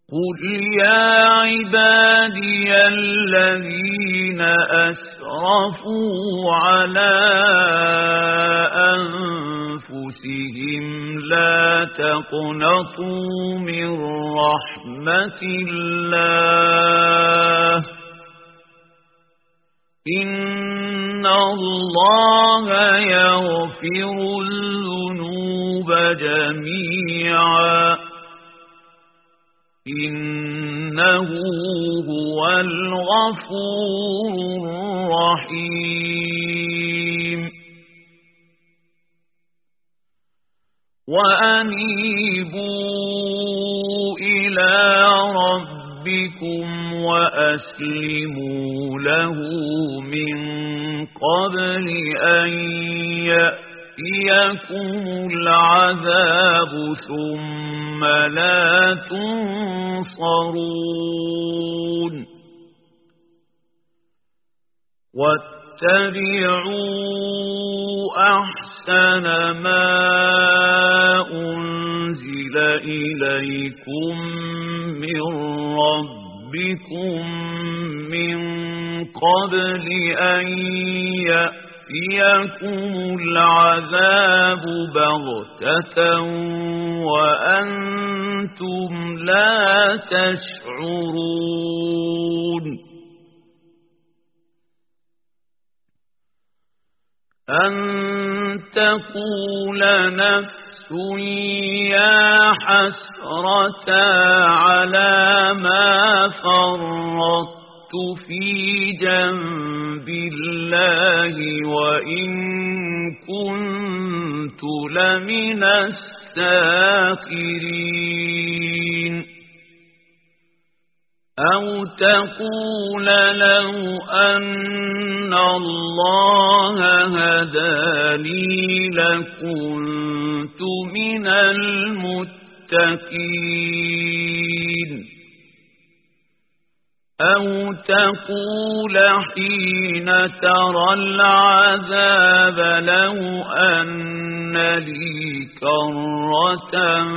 قل يا عبادي الذين أسرفوا على أنفسهم لا تقنطوا من رحمة الله إن الله يغفر الذنوب جميعا إنه هو الغفور الرحيم وأنيبوا إلى ربكم وأسلموا له من قبل أن يأتيكم العذاب ثم لا تنصرون واتبعوا أحسن ما أنزل إليكم من ربكم من قبل أن يأتيكم العذاب بغتة وأنتم لا تشعرون أن تقول نفس يا حسرة على ما فرطت في جنب الله وإن كنت لمن الساخرين أو تقول لو أن الله هداني لكنت من المتقين أو تقول حين ترى العذاب لو أن لي كرة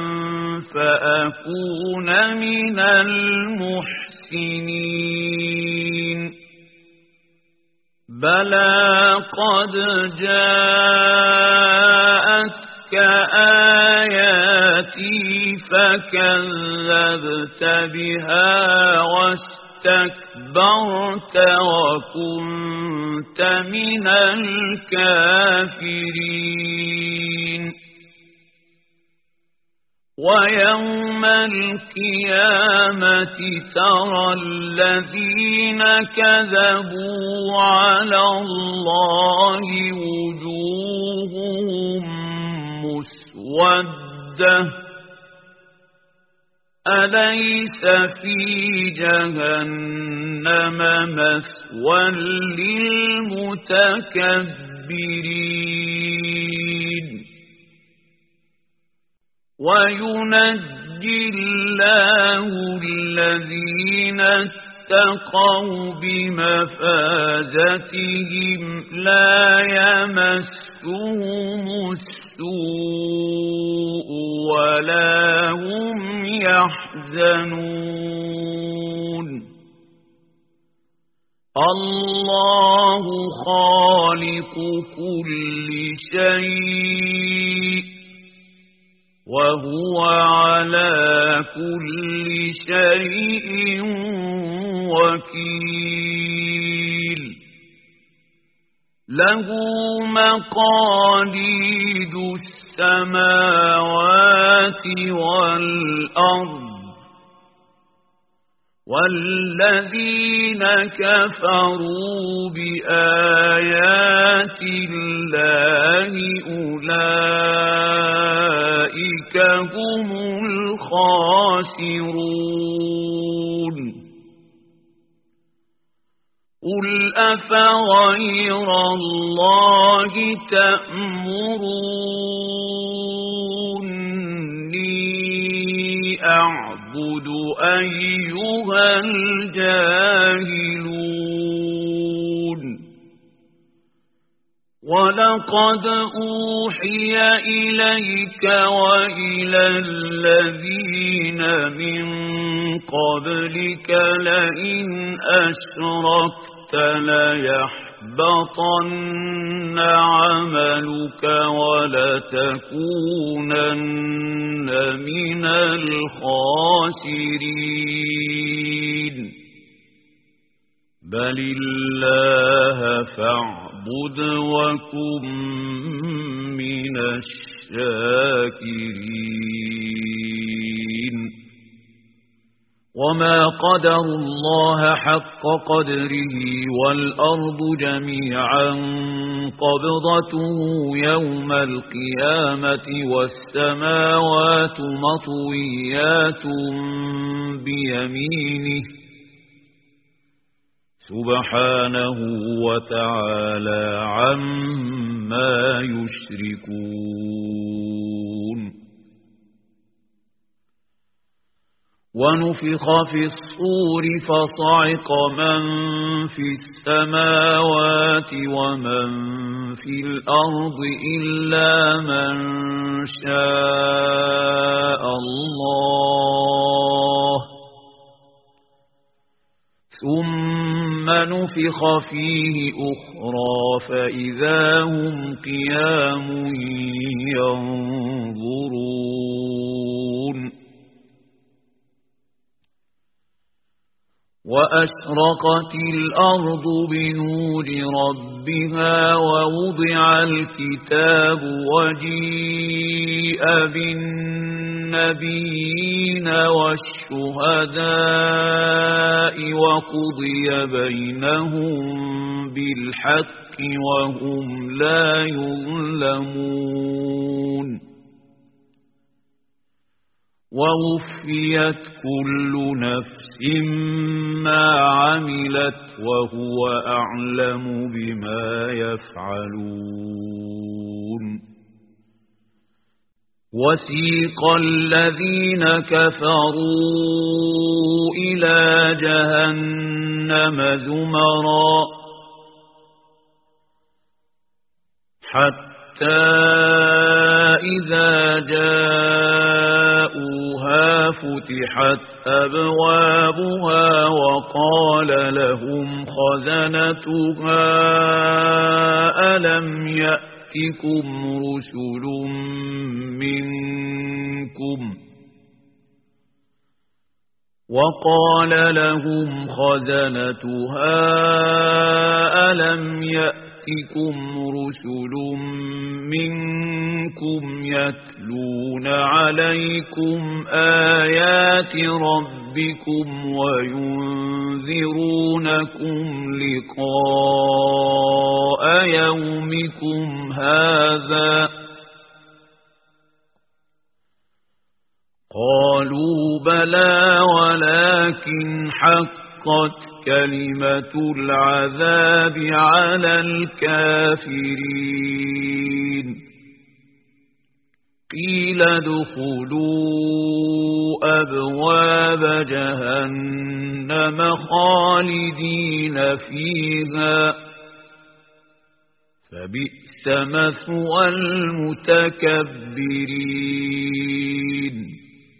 فأكون من المحسنين بلى قد جاءتك آياتي فكذبت بها واستكبرت وكنت من الكافرين ويوم القيامة ترى الذين كذبوا على الله وجوههم مسودة أليس في جهنم مثوى للمتكبرين وينجي الله الذين اتقوا بمفازتهم لا يمسهم السوء ولا هم يحزنون الله خالق كل شيء وهو على كل شيء وكيل له مقاليد السماوات والأرض والذين كفروا بآيات الله أولئك هم الخاسرون قل أفغير الله تأمروني أعبد أيها الجاهلون ولقد أوحي إليك وإلى الذين من قبلك لئن أشركت ليحبطن عملك ولتكونن من الخاسرين بل الله فاعبد وكن من الشاكرين وما قدر الله حق قدره والأرض جميعا قبضته يوم القيامة والسماوات مطويات بيمينه سبحانه وتعالى عما يشركون ونفخ في الصور فصعق من في السماوات ومن في الأرض إلا من شاء الله ثم نفخ فيه أخرى فإذا هم قيام ينظرون وأشرقت الأرض بنور ربها ووضع الكتاب وجيء بالنبيين والشهداء وقضي بينهم بالحق وهم لا يظلمون ووفيت كل نفس ما عملت وهو أعلم بما يفعلون وسيق الذين كفروا إلى جهنم زمرا حتى إذا جاءوها فتحت أبوابها وقال لهم خزنتها ألم يأتكم رسل منكم يتلون عليكم آيات ربكم وينذرونكم لقاء يومكم هذا قالوا بلى ولكن حقت كلمة العذاب على الكافرين قيل ادخلوا أبواب جهنم خالدين فيها فبئس مثوى المتكبرين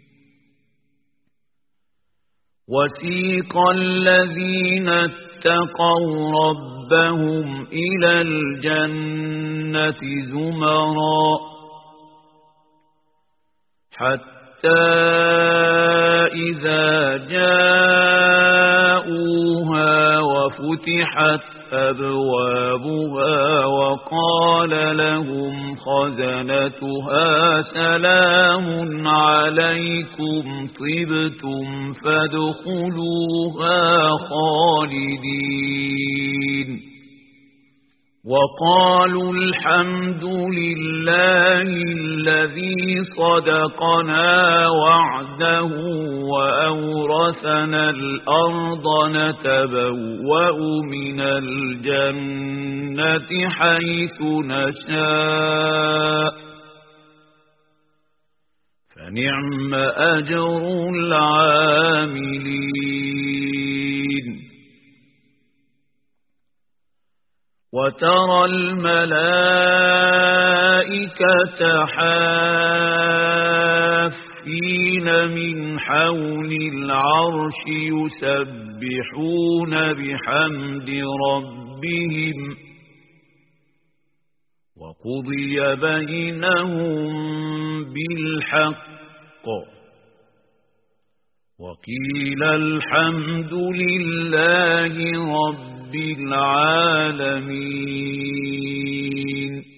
وسيق الذين اتقوا ربهم إلى الجنة زمرا حتى إذا جاءوها وفتحت أبوابها وقال لهم خزنتها سلام عليكم طبتم فادخلوها خالدين وقالوا الحمد لله الذي صدقنا وعده وأورثنا الأرض نتبوأ من الجنة حيث نشاء فنعم أجر العاملين وترى الملائكة حافين الملائكين من حول العرش يسبحون بحمد ربهم وقضي بينهم بالحق وقيل الحمد لله رب العالمين.